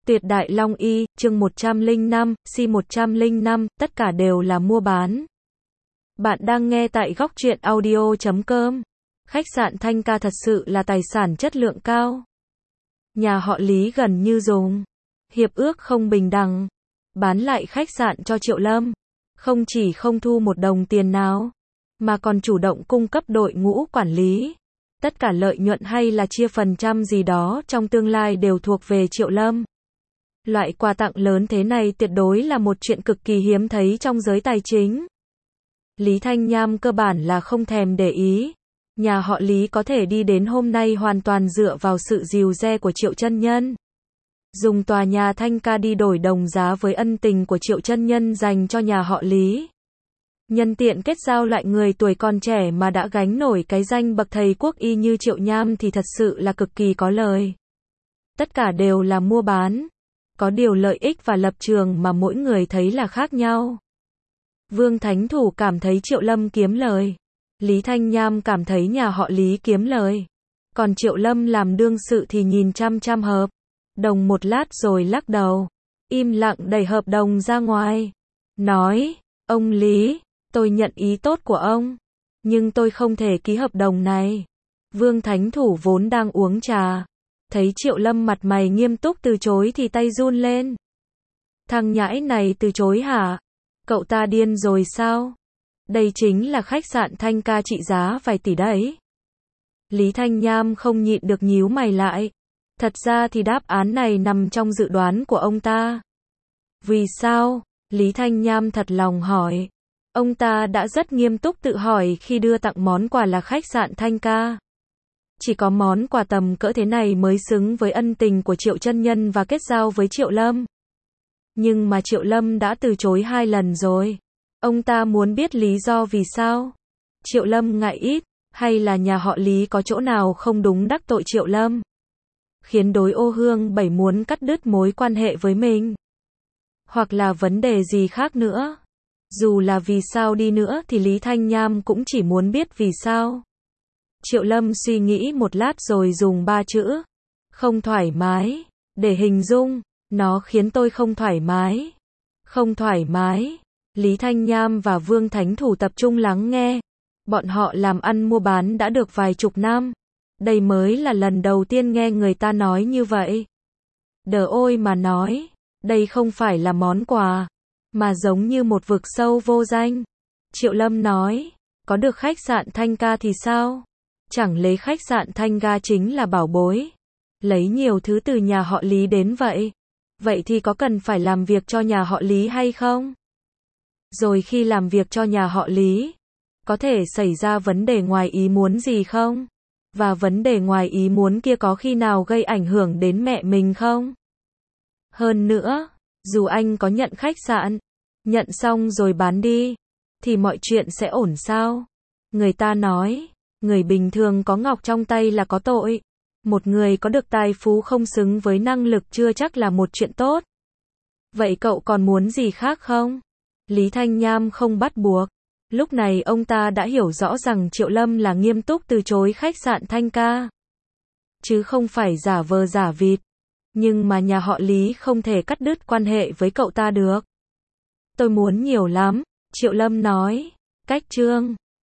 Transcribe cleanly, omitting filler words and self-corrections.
Tuyệt Đại Long Y, chương 105, C105, tất cả đều là mua bán. Bạn đang nghe tại góc truyện audio.com. Khách sạn Thanh Ca thật sự là tài sản chất lượng cao. Nhà họ Lý gần như dùng hiệp ước không bình đẳng, bán lại khách sạn cho Triệu Lâm. Không chỉ không thu một đồng tiền nào, mà còn chủ động cung cấp đội ngũ quản lý. Tất cả lợi nhuận hay là chia phần trăm gì đó trong tương lai đều thuộc về Triệu Lâm. Loại quà tặng lớn thế này tuyệt đối là một chuyện cực kỳ hiếm thấy trong giới tài chính. Lý Thanh Nham cơ bản là không thèm để ý. Nhà họ Lý có thể đi đến hôm nay hoàn toàn dựa vào sự dìu dè của Triệu chân nhân. Dùng tòa nhà Thanh Ca đi đổi đồng giá với ân tình của Triệu chân nhân dành cho nhà họ Lý. Nhân tiện kết giao lại người tuổi còn trẻ mà đã gánh nổi cái danh bậc thầy quốc y như Triệu Nham thì thật sự là cực kỳ có lời. Tất cả đều là mua bán. Có điều lợi ích và lập trường mà mỗi người thấy là khác nhau. Vương Thánh Thủ cảm thấy Triệu Lâm kiếm lời. Lý Thanh Nham cảm thấy nhà họ Lý kiếm lời. Còn Triệu Lâm làm đương sự thì nhìn chăm chăm hợp đồng một lát rồi lắc đầu. Im lặng đẩy hợp đồng ra ngoài. Nói, ông Lý, tôi nhận ý tốt của ông. Nhưng tôi không thể ký hợp đồng này. Vương Thánh Thủ vốn đang uống trà. Thấy Triệu Lâm mặt mày nghiêm túc từ chối thì tay run lên. Thằng nhãi này từ chối hả? Cậu ta điên rồi sao? Đây chính là khách sạn Thanh Ca trị giá vài tỷ đấy. Lý Thanh Nham không nhịn được nhíu mày lại. Thật ra thì đáp án này nằm trong dự đoán của ông ta. Vì sao? Lý Thanh Nham thật lòng hỏi. Ông ta đã rất nghiêm túc tự hỏi khi đưa tặng món quà là khách sạn Thanh Ca. Chỉ có món quà tầm cỡ thế này mới xứng với ân tình của Triệu chân nhân và kết giao với Triệu Lâm. Nhưng mà Triệu Lâm đã từ chối 2 lần rồi. Ông ta muốn biết lý do vì sao. Triệu Lâm ngại ít, hay là nhà họ Lý có chỗ nào không đúng đắc tội Triệu Lâm, khiến đối ô hương 7 muốn cắt đứt mối quan hệ với mình. Hoặc là vấn đề gì khác nữa. Dù là vì sao đi nữa thì Lý Thanh Nham cũng chỉ muốn biết vì sao. Triệu Lâm suy nghĩ một lát rồi dùng 3 chữ. Không thoải mái. Để hình dung, nó khiến tôi không thoải mái. Không thoải mái. Lý Thanh Nham và Vương Thánh Thủ tập trung lắng nghe. Bọn họ làm ăn mua bán đã được vài chục năm. Đây mới là lần đầu tiên nghe người ta nói như vậy. Đờ ôi mà nói. Đây không phải là món quà, mà giống như một vực sâu vô danh. Triệu Lâm nói. Có được khách sạn Thanh Ca thì sao? Chẳng lấy khách sạn Thanh Ca chính là bảo bối. Lấy nhiều thứ từ nhà họ Lý đến vậy. Vậy thì có cần phải làm việc cho nhà họ Lý hay không? Rồi khi làm việc cho nhà họ Lý, có thể xảy ra vấn đề ngoài ý muốn gì không? Và vấn đề ngoài ý muốn kia có khi nào gây ảnh hưởng đến mẹ mình không? Hơn nữa, dù anh có nhận khách sạn, nhận xong rồi bán đi, thì mọi chuyện sẽ ổn sao? Người ta nói, người bình thường có ngọc trong tay là có tội. Một người có được tài phú không xứng với năng lực chưa chắc là một chuyện tốt. Vậy cậu còn muốn gì khác không? Lý Thanh Nham không bắt buộc. Lúc này ông ta đã hiểu rõ rằng Triệu Lâm là nghiêm túc từ chối khách sạn Thanh Ca, chứ không phải giả vờ giả vịt. Nhưng mà nhà họ Lý không thể cắt đứt quan hệ với cậu ta được. Tôi muốn nhiều lắm, Triệu Lâm nói. Cách chương